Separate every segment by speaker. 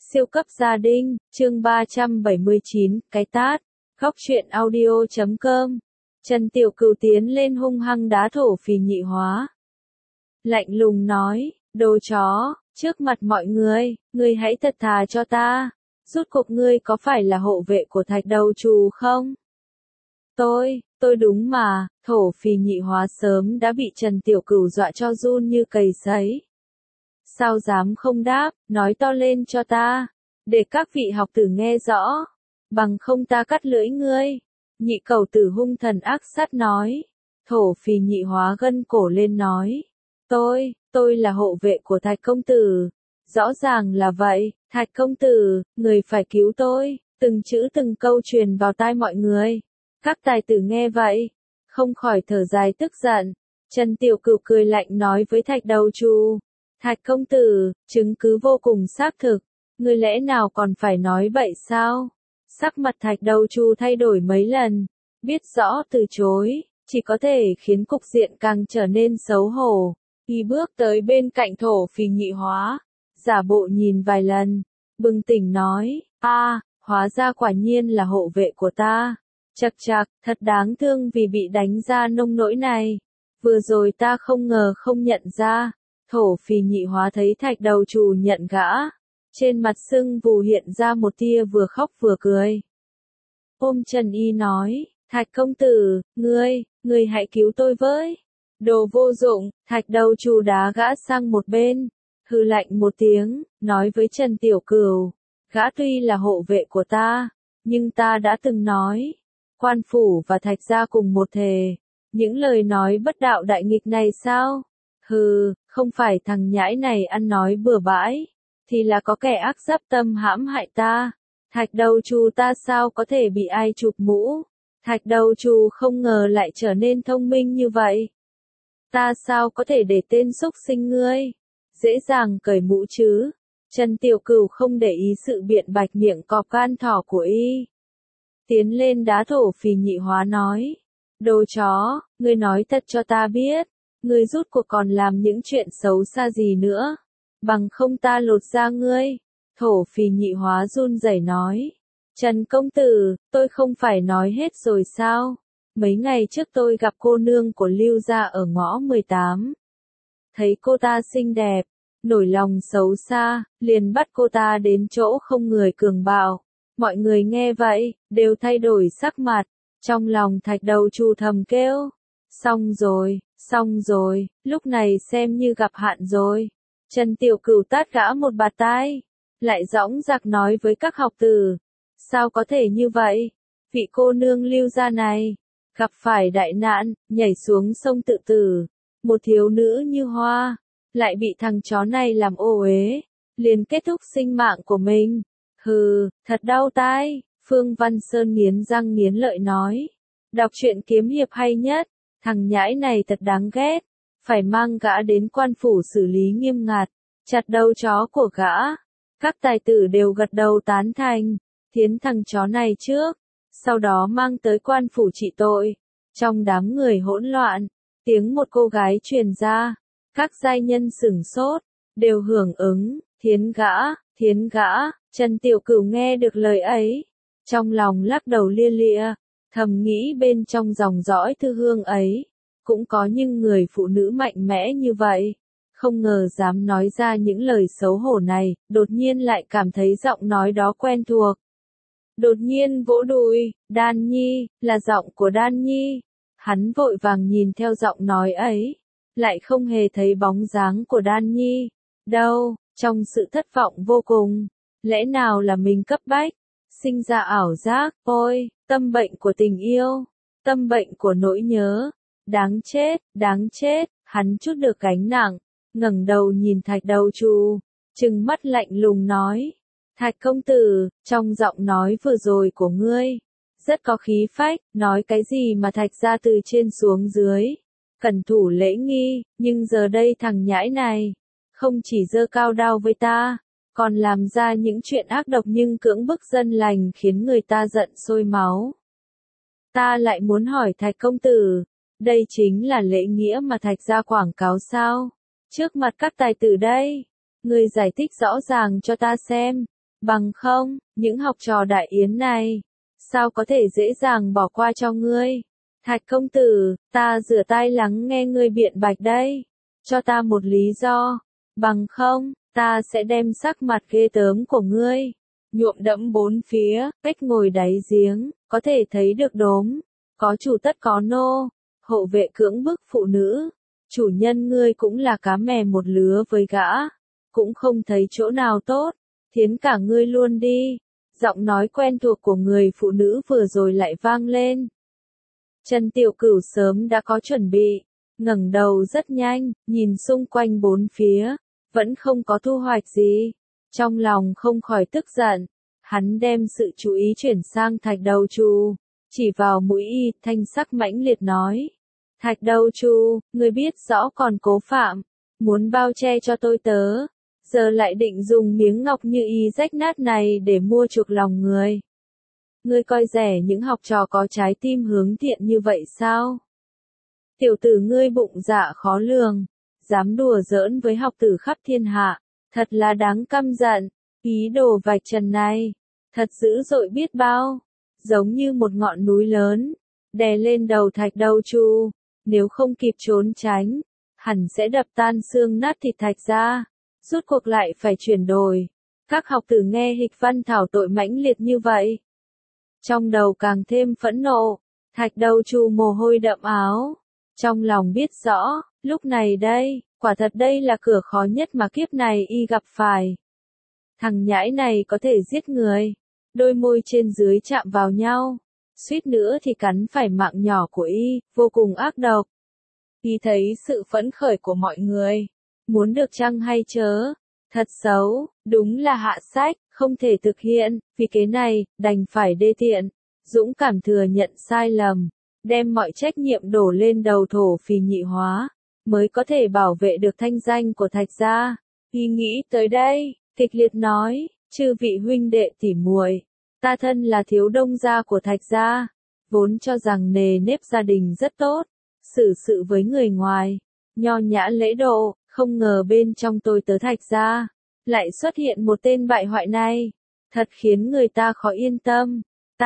Speaker 1: Siêu cấp gia đình, chương 379, cái tát. Góc truyện audio.com. Trần Tiểu Cửu tiến lên hung hăng đá Thổ Phì Nhị Hóa. Lạnh lùng nói, đồ chó, trước mặt mọi người, ngươi hãy thật thà cho ta. Rốt cuộc ngươi có phải là hộ vệ của Thạch Đầu Trù không? Tôi đúng mà. Thổ Phì Nhị Hóa sớm đã bị Trần Tiểu Cửu dọa cho run như cầy sấy. Sao dám không đáp, nói to lên cho ta, để các vị học tử nghe rõ, bằng không ta cắt lưỡi ngươi. Nhị Cẩu Tử hung thần ác sát nói. Thổ Phì Nhị Hóa gân cổ lên nói, tôi là hộ vệ của Thạch công tử. Rõ ràng là vậy, Thạch công tử, người phải cứu tôi. Từng chữ từng câu truyền vào tai mọi người. Các tài tử nghe vậy, không khỏi thở dài tức giận. Trần Tiểu Cửu cười lạnh nói với Thạch Đầu Trù, Thạch công tử, chứng cứ vô cùng xác thực, ngươi lẽ nào còn phải nói bậy sao? Sắc mặt Thạch Đầu Trù thay đổi mấy lần, biết rõ từ chối, chỉ có thể khiến cục diện càng trở nên xấu hổ. Y bước tới bên cạnh Thổ Phì Nhị Hóa, giả bộ nhìn vài lần, bừng tỉnh nói, hóa ra quả nhiên là hộ vệ của ta. Chậc chậc, thật đáng thương vì bị đánh ra nông nỗi này. Vừa rồi ta không ngờ không nhận ra. Thổ Phì Nhị Hóa thấy Thạch Đầu Trù nhận gã, trên mặt sưng vù hiện ra một tia vừa khóc vừa cười. Ôm Trần Y nói, Thạch công tử, ngươi hãy cứu tôi với. Đồ vô dụng. Thạch Đầu Trù đá gã sang một bên, hừ lạnh một tiếng, nói với Trần Tiểu Cửu, gã tuy là hộ vệ của ta, nhưng ta đã từng nói, quan phủ và Thạch gia cùng một thề. Những lời nói bất đạo đại nghịch này sao? Hừ, không phải thằng nhãi này ăn nói bừa bãi, thì là có kẻ ác giáp tâm hãm hại ta. Thạch Đầu Trù ta sao có thể bị ai chụp mũ? Thạch Đầu Trù không ngờ lại trở nên thông minh như vậy. Ta sao có thể để tên xúc sinh ngươi dễ dàng cởi mũ chứ? Trần Tiểu Cửu không để ý sự biện bạch miệng cọp gan thỏ của y. Tiến lên đá Thổ Phì Nhị Hóa nói, đồ chó, ngươi nói thật cho ta biết. Ngươi rút cuộc còn làm những chuyện xấu xa gì nữa, bằng không ta lột da ngươi. Thổ Phì Nhị Hóa run rẩy nói, Trần công tử, tôi không phải nói hết rồi sao? Mấy ngày trước tôi gặp cô nương của Lưu gia ở ngõ 18. Thấy cô ta xinh đẹp, nổi lòng xấu xa, liền bắt cô ta đến chỗ không người cường bạo. Mọi người nghe vậy, đều thay đổi sắc mặt, trong lòng Thạch Đầu Trù thầm kêu, xong rồi, lúc này xem như gặp hạn rồi. Trần Tiểu Cửu tát gã một bạt tai, lại dõng dạc nói với các học tử, sao có thể như vậy? Vị cô nương Lưu gia này, gặp phải đại nạn, nhảy xuống sông tự tử. Một thiếu nữ như hoa, lại bị thằng chó này làm ô uế, liền kết thúc sinh mạng của mình. Hừ, thật đau tai. Phương Văn Sơn nghiến răng nghiến lợi nói, đọc truyện kiếm hiệp hay nhất. Thằng nhãi này thật đáng ghét, phải mang gã đến quan phủ xử lý nghiêm ngặt, chặt đầu chó của gã. Các tài tử đều gật đầu tán thành, tiến thằng chó này trước, sau đó mang tới quan phủ trị tội. Trong đám người hỗn loạn, tiếng một cô gái truyền ra, các giai nhân sửng sốt, đều hưởng ứng, thiến gã. Trần Tiểu Cửu nghe được lời ấy, trong lòng lắc đầu lia lịa, thầm nghĩ bên trong dòng dõi Thư Hương ấy, cũng có những người phụ nữ mạnh mẽ như vậy, không ngờ dám nói ra những lời xấu hổ này. Đột nhiên lại cảm thấy giọng nói đó quen thuộc. Đột nhiên vỗ đùi, Đan Nhi, là giọng của Đan Nhi. Hắn vội vàng nhìn theo giọng nói ấy, lại không hề thấy bóng dáng của Đan Nhi đâu. Trong sự thất vọng vô cùng, lẽ nào là mình cấp bách, sinh ra ảo giác. Ôi, tâm bệnh của tình yêu, tâm bệnh của nỗi nhớ, đáng chết. Hắn trút được gánh nặng, ngẩng đầu nhìn Thạch Đầu Trù, trừng mắt lạnh lùng nói, Thạch công tử, trong giọng nói vừa rồi của ngươi, rất có khí phách, nói cái gì mà Thạch gia từ trên xuống dưới, cẩn thủ lễ nghi, nhưng giờ đây thằng nhãi này, không chỉ giơ cao đao với ta, còn làm ra những chuyện ác độc nhưng cưỡng bức dân lành khiến người ta giận sôi máu. Ta lại muốn hỏi Thạch công tử, đây chính là lễ nghĩa mà Thạch gia quảng cáo sao? Trước mặt các tài tử đây, ngươi giải thích rõ ràng cho ta xem. Bằng không, những học trò đại yến này, sao có thể dễ dàng bỏ qua cho ngươi? Thạch công tử, ta rửa tai lắng nghe ngươi biện bạch đây. Cho ta một lý do. Bằng không, ta sẽ đem sắc mặt ghê tởm của ngươi nhuộm đẫm bốn phía. Cách ngồi đáy giếng, có thể thấy được đốm. Có chủ tất có nô. Hộ vệ cưỡng bức phụ nữ. Chủ nhân ngươi cũng là cá mè một lứa với gã. Cũng không thấy chỗ nào tốt. Thiến cả ngươi luôn đi. Giọng nói quen thuộc của người phụ nữ vừa rồi lại vang lên. Trần Tiểu Cửu sớm đã có chuẩn bị, ngẩng đầu rất nhanh, nhìn xung quanh bốn phía, vẫn không có thu hoạch gì. Trong lòng không khỏi tức giận, hắn đem sự chú ý chuyển sang Thạch Đầu Chu, chỉ vào mũi y, thanh sắc mãnh liệt nói. Thạch Đầu Chu, ngươi biết rõ còn cố phạm, muốn bao che cho tôi tớ, giờ lại định dùng miếng ngọc như y rách nát này để mua chuộc lòng người. Ngươi coi rẻ những học trò có trái tim hướng thiện như vậy sao? Tiểu tử ngươi bụng dạ khó lường, dám đùa giỡn với học tử khắp thiên hạ, thật là đáng căm giận. Ý đồ vạch trần này, thật dữ dội biết bao, giống như một ngọn núi lớn, đè lên đầu Thạch Đầu Chu, nếu không kịp trốn tránh, hẳn sẽ đập tan xương nát thịt Thạch ra, rút cuộc lại phải chuyển đổi. Các học tử nghe Hịch Văn thảo tội mãnh liệt như vậy, trong đầu càng thêm phẫn nộ. Thạch Đầu Chu mồ hôi đẫm áo, trong lòng biết rõ, lúc này đây, quả thật đây là cửa khó nhất mà kiếp này y gặp phải. Thằng nhãi này có thể giết người, đôi môi trên dưới chạm vào nhau, suýt nữa thì cắn phải mạng nhỏ của y, vô cùng ác độc. Y thấy sự phẫn khởi của mọi người, muốn được chăng hay chớ, thật xấu, đúng là hạ sách, không thể thực hiện, vì cái này, đành phải đê tiện, dũng cảm thừa nhận sai lầm, đem mọi trách nhiệm đổ lên đầu Thổ Phì Nhị Hóa, mới có thể bảo vệ được thanh danh của Thạch gia. Y nghĩ tới đây, kịch liệt nói, chư vị huynh đệ tỉ muội, ta thân là thiếu đông gia của Thạch gia, vốn cho rằng nề nếp gia đình rất tốt, xử sự với người ngoài, nho nhã lễ độ, không ngờ bên trong tôi tớ Thạch gia, lại xuất hiện một tên bại hoại này, thật khiến người ta khó yên tâm.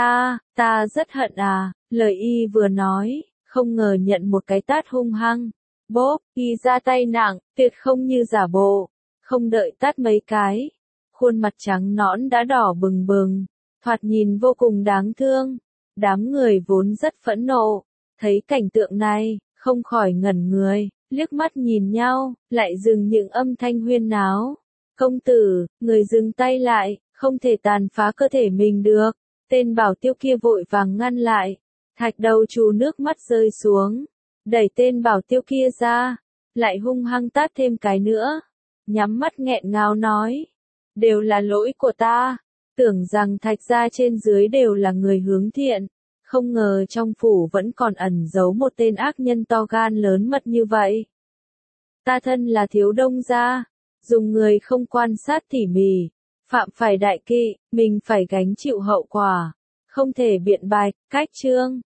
Speaker 1: Ta rất hận à, lời y vừa nói, không ngờ nhận một cái tát hung hăng. Bốp, y ra tay nặng, tuyệt không như giả bộ, không đợi tát mấy cái. Khuôn mặt trắng nõn đã đỏ bừng bừng, thoạt nhìn vô cùng đáng thương. Đám người vốn rất phẫn nộ, thấy cảnh tượng này, không khỏi ngẩn người, liếc mắt nhìn nhau, lại dừng những âm thanh huyên náo. Công tử, người dừng tay lại, không thể tàn phá cơ thể mình được. Tên bảo tiêu kia vội vàng ngăn lại. Thạch Đầu Chu nước mắt rơi xuống, đẩy tên bảo tiêu kia ra, lại hung hăng tát thêm cái nữa. Nhắm mắt nghẹn ngào nói, đều là lỗi của ta, tưởng rằng Thạch gia trên dưới đều là người hướng thiện, không ngờ trong phủ vẫn còn ẩn giấu một tên ác nhân to gan lớn mật như vậy. Ta thân là thiếu đông gia, dùng người không quan sát tỉ mỉ, phạm phải đại kỵ, mình phải gánh chịu hậu quả, không thể biện bạch, cách trương.